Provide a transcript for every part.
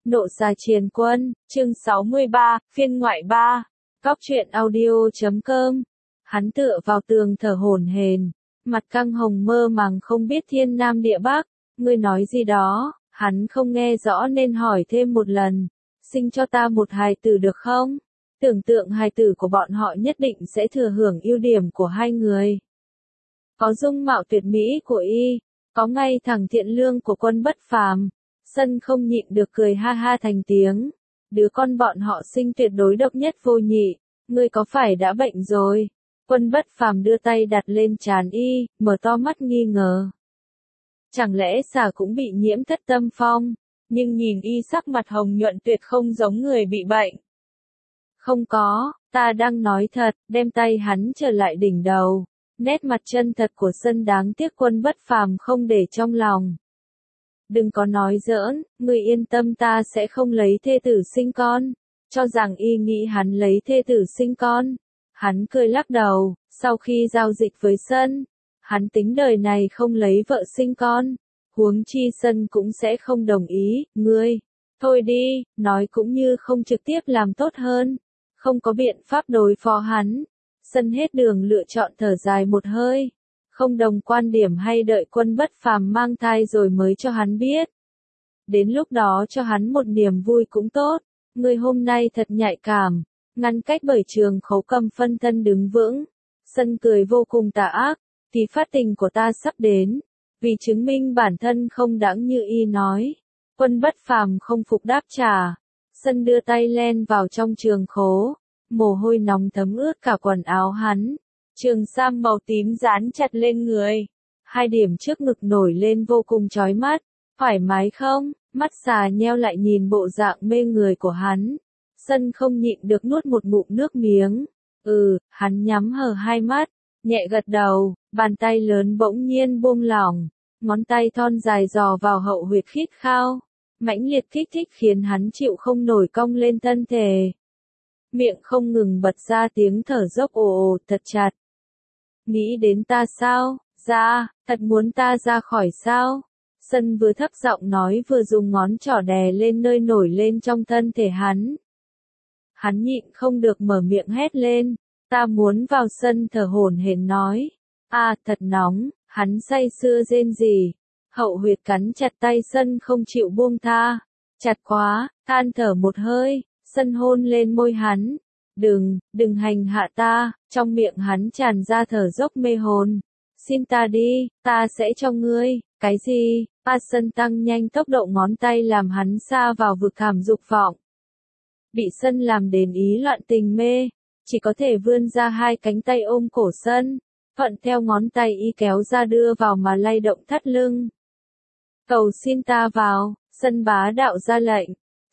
Nộ Xà Triền Quân, chương 63, phiên ngoại 3, Cóc truyện audio.com. Hắn tựa vào tường thở hổn hển, mặt căng hồng mơ màng không biết thiên nam địa bắc, ngươi nói gì đó, hắn không nghe rõ nên hỏi thêm một lần, sinh cho ta một hài tử được không? Tưởng tượng hài tử của bọn họ nhất định sẽ thừa hưởng ưu điểm của hai người. Có dung mạo tuyệt mỹ của y, có ngay thẳng thiện lương của Quân Bất Phàm. Sân không nhịn được cười ha ha thành tiếng. Đứa con bọn họ sinh tuyệt đối độc nhất vô nhị, ngươi có phải đã bệnh rồi? Quân Bất Phàm đưa tay đặt lên trán y, mở to mắt nghi ngờ. Chẳng lẽ Xà cũng bị nhiễm Thất Tâm Phong? Nhưng nhìn y sắc mặt hồng nhuận tuyệt không giống người bị bệnh. Không có, ta đang nói thật, đem tay hắn trở lại đỉnh đầu. Nét mặt chân thật của Sân đáng tiếc Quân Bất Phàm không để trong lòng. Đừng có nói giỡn, ngươi yên tâm, ta sẽ không lấy thê tử sinh con. Cho rằng y nghĩ hắn lấy thê tử sinh con. Hắn cười lắc đầu, sau khi giao dịch với Sân, hắn tính đời này không lấy vợ sinh con. Huống chi Sân cũng sẽ không đồng ý, ngươi. Thôi đi, nói cũng như không trực tiếp làm tốt hơn. Không có biện pháp đối phó hắn. Sân hết đường lựa chọn thở dài một hơi. Không đồng quan điểm hay đợi Quân Bất Phàm mang thai rồi mới cho hắn biết. Đến lúc đó cho hắn một niềm vui cũng tốt. Ngươi hôm nay thật nhạy cảm, ngăn cách bởi Trường Khấu cầm phân thân đứng vững. Sân cười vô cùng tà ác, thì phát tình của ta sắp đến. Vì chứng minh bản thân không đáng như y nói. Quân Bất Phàm không phục đáp trả. Sân đưa tay len vào trong Trường Khố. Mồ hôi nóng thấm ướt cả quần áo hắn. Trường sam màu tím dán chặt lên người. Hai điểm trước ngực nổi lên vô cùng chói mắt. Thoải mái không? Mắt Xà nheo lại nhìn bộ dạng mê người của hắn. Sân không nhịn được nuốt một ngụm nước miếng. Hắn nhắm hờ hai mắt, nhẹ gật đầu, bàn tay lớn bỗng nhiên buông lỏng. Ngón tay thon dài dò vào hậu huyệt khít khao. Mãnh liệt kích thích khiến hắn chịu không nổi cong lên thân thể. Miệng không ngừng bật ra tiếng thở dốc ồ ồ thật chặt. Nghĩ đến ta sao? Ra, thật muốn ta ra khỏi sao? Sân vừa thấp giọng nói vừa dùng ngón trỏ đè lên nơi nổi lên trong thân thể hắn. Hắn nhịn không được mở miệng hét lên. Ta muốn vào. Sân thở hổn hển nói. Thật nóng, hắn say sưa rên rỉ. Hậu huyệt cắn chặt tay Sân không chịu buông tha. Chặt quá, than thở một hơi. Sân hôn lên môi hắn. Đừng hành hạ ta, trong miệng hắn tràn ra thở dốc mê hồn. Xin ta đi, ta sẽ cho ngươi. Cái gì? Sân tăng nhanh tốc độ ngón tay làm hắn sa vào vực thẳm dục vọng. Bị Sân làm đến ý loạn tình mê, chỉ có thể vươn ra hai cánh tay ôm cổ Sân, thuận theo ngón tay y kéo ra đưa vào mà lay động thắt lưng. Cầu xin ta vào, Sân bá đạo ra lệnh.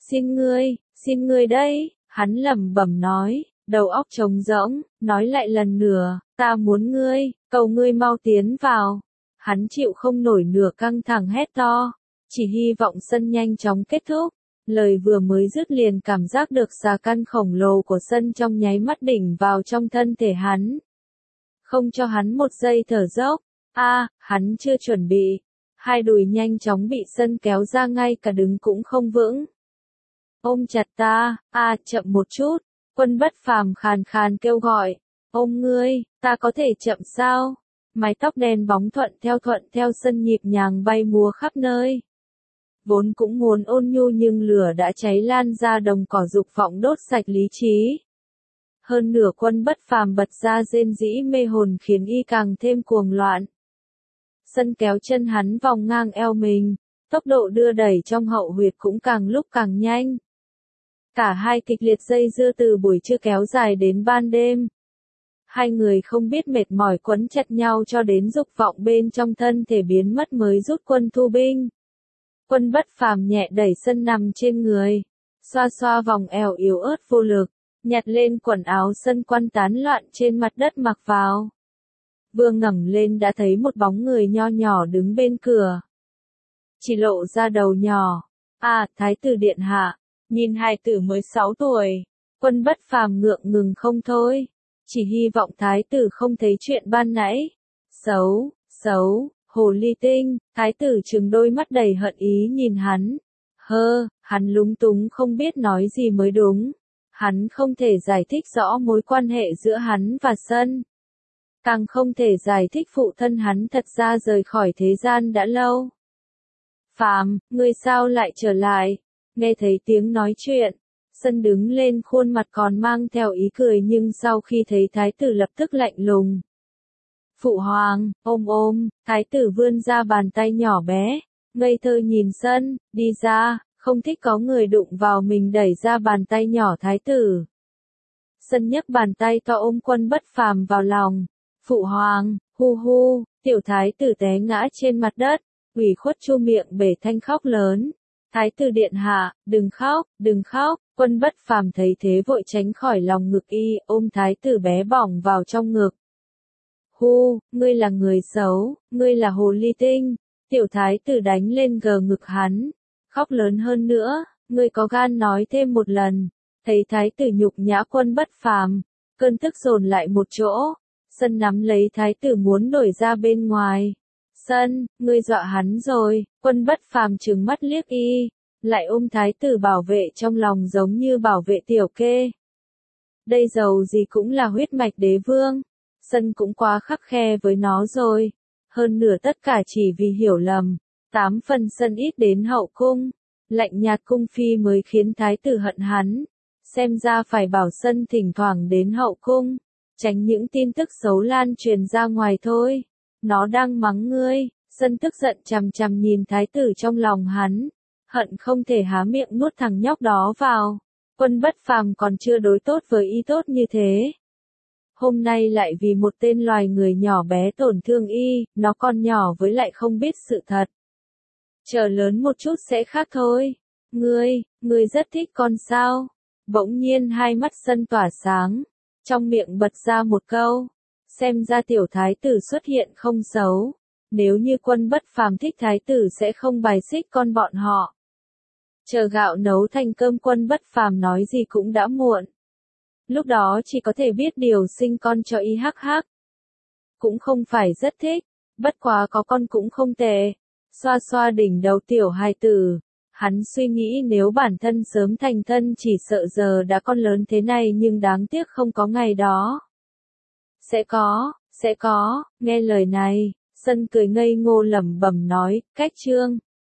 Xin ngươi đấy, hắn lẩm bẩm nói, đầu óc trống rỗng, nói lại lần nữa, ta muốn ngươi, cầu ngươi mau tiến vào. Hắn chịu không nổi nửa căng thẳng hét to, chỉ hy vọng Sân nhanh chóng kết thúc. Lời vừa mới dứt liền cảm giác được xà căn khổng lồ của Sân trong nháy mắt đỉnh vào trong thân thể hắn. Không cho hắn một giây thở dốc, hắn chưa chuẩn bị. Hai đùi nhanh chóng bị Sân kéo ra ngay cả đứng cũng không vững. Ôm chặt ta, chậm một chút, Quân Bất Phàm khàn khàn kêu gọi, ôm ngươi, ta có thể chậm sao? Mái tóc đen bóng thuận theo Sân nhịp nhàng bay múa khắp nơi. Vốn cũng muốn ôn nhu nhưng lửa đã cháy lan ra đồng cỏ dục vọng đốt sạch lý trí. Hơn nửa Quân Bất Phàm bật ra rên rĩ mê hồn khiến y càng thêm cuồng loạn. Sân kéo chân hắn vòng ngang eo mình, tốc độ đưa đẩy trong hậu huyệt cũng càng lúc càng nhanh. Cả hai kịch liệt dây dưa từ buổi trưa kéo dài đến ban đêm. Hai người không biết mệt mỏi quấn chặt nhau cho đến dục vọng bên trong thân thể biến mất mới rút quân thu binh. Quân Bất Phàm nhẹ đẩy Sân nằm trên người, xoa xoa vòng eo yếu ớt vô lực, nhặt lên quần áo Sân quăn tán loạn trên mặt đất mặc vào. Vừa ngẩng lên đã thấy một bóng người nho nhỏ đứng bên cửa. Chỉ lộ ra đầu nhỏ. Thái tử điện hạ, nhìn hài tử mới 6 tuổi. Quân Bất Phàm ngượng ngừng không thôi. Chỉ hy vọng thái tử không thấy chuyện ban nãy. Xấu, hồ ly tinh. Thái tử trừng đôi mắt đầy hận ý nhìn hắn. Hắn lúng túng không biết nói gì mới đúng. Hắn không thể giải thích rõ mối quan hệ giữa hắn và Sân. Càng không thể giải thích phụ thân hắn thật ra rời khỏi thế gian đã lâu. Phàm, ngươi sao lại trở lại? Nghe thấy tiếng nói chuyện, Sân đứng lên, khuôn mặt còn mang theo ý cười, nhưng sau khi thấy thái tử lập tức lạnh lùng. Phụ hoàng, ôm, thái tử vươn ra bàn tay nhỏ bé, ngây thơ nhìn Sân, đi ra, không thích có người đụng vào mình, đẩy ra bàn tay nhỏ thái tử. Sân nhấc bàn tay to ôm Quân Bất Phàm vào lòng. Phụ hoàng, hu, tiểu thái tử té ngã trên mặt đất, ủy khuất chu miệng bể thanh khóc lớn. Thái tử điện hạ, đừng khóc, Quân Bất Phàm thấy thế vội tránh khỏi lòng ngực y, ôm thái tử bé bỏng vào trong ngực. Ngươi là người xấu, ngươi là hồ ly tinh, tiểu thái tử đánh lên gờ ngực hắn, khóc lớn hơn nữa, ngươi có gan nói thêm một lần. Thấy thái tử nhục nhã Quân Bất Phàm, cơn tức dồn lại một chỗ. Sân nắm lấy thái tử muốn đuổi ra bên ngoài. Sân, ngươi dọa hắn rồi. Quân Bất Phàm trừng mắt liếc y, lại ôm thái tử bảo vệ trong lòng giống như bảo vệ tiểu kê. Đây dầu gì cũng là huyết mạch đế vương. Sân cũng quá khắt khe với nó rồi. Hơn nửa tất cả chỉ vì hiểu lầm. 8 phần Sân ít đến hậu cung, lạnh nhạt cung phi mới khiến thái tử hận hắn. Xem ra phải bảo Sân thỉnh thoảng đến hậu cung, tránh những tin tức xấu lan truyền ra ngoài thôi. Nó đang mắng ngươi. Sân tức giận chằm chằm nhìn thái tử trong lòng hắn, hận không thể há miệng nuốt thằng nhóc đó vào. Quân Bất Phàm còn chưa đối tốt với y tốt như thế. Hôm nay lại vì một tên loài người nhỏ bé tổn thương y, nó còn nhỏ với lại không biết sự thật. Chờ lớn một chút sẽ khác thôi. Ngươi rất thích con sao? Bỗng nhiên hai mắt Sân tỏa sáng, trong miệng bật ra một câu. Xem ra tiểu thái tử xuất hiện không xấu. Nếu như Quân Bất Phàm thích thái tử sẽ không bài xích con bọn họ. Chờ gạo nấu thành cơm, Quân Bất Phàm nói gì cũng đã muộn. Lúc đó chỉ có thể biết điều sinh con cho y hắc. Cũng không phải rất thích, bất quá có con cũng không tệ. Xoa xoa đỉnh đầu tiểu hài tử. Hắn suy nghĩ nếu bản thân sớm thành thân chỉ sợ giờ đã con lớn thế này, nhưng đáng tiếc không có ngày đó. Sẽ có, nghe lời này, Sân cười ngây ngô lẩm bẩm nói, cách chương.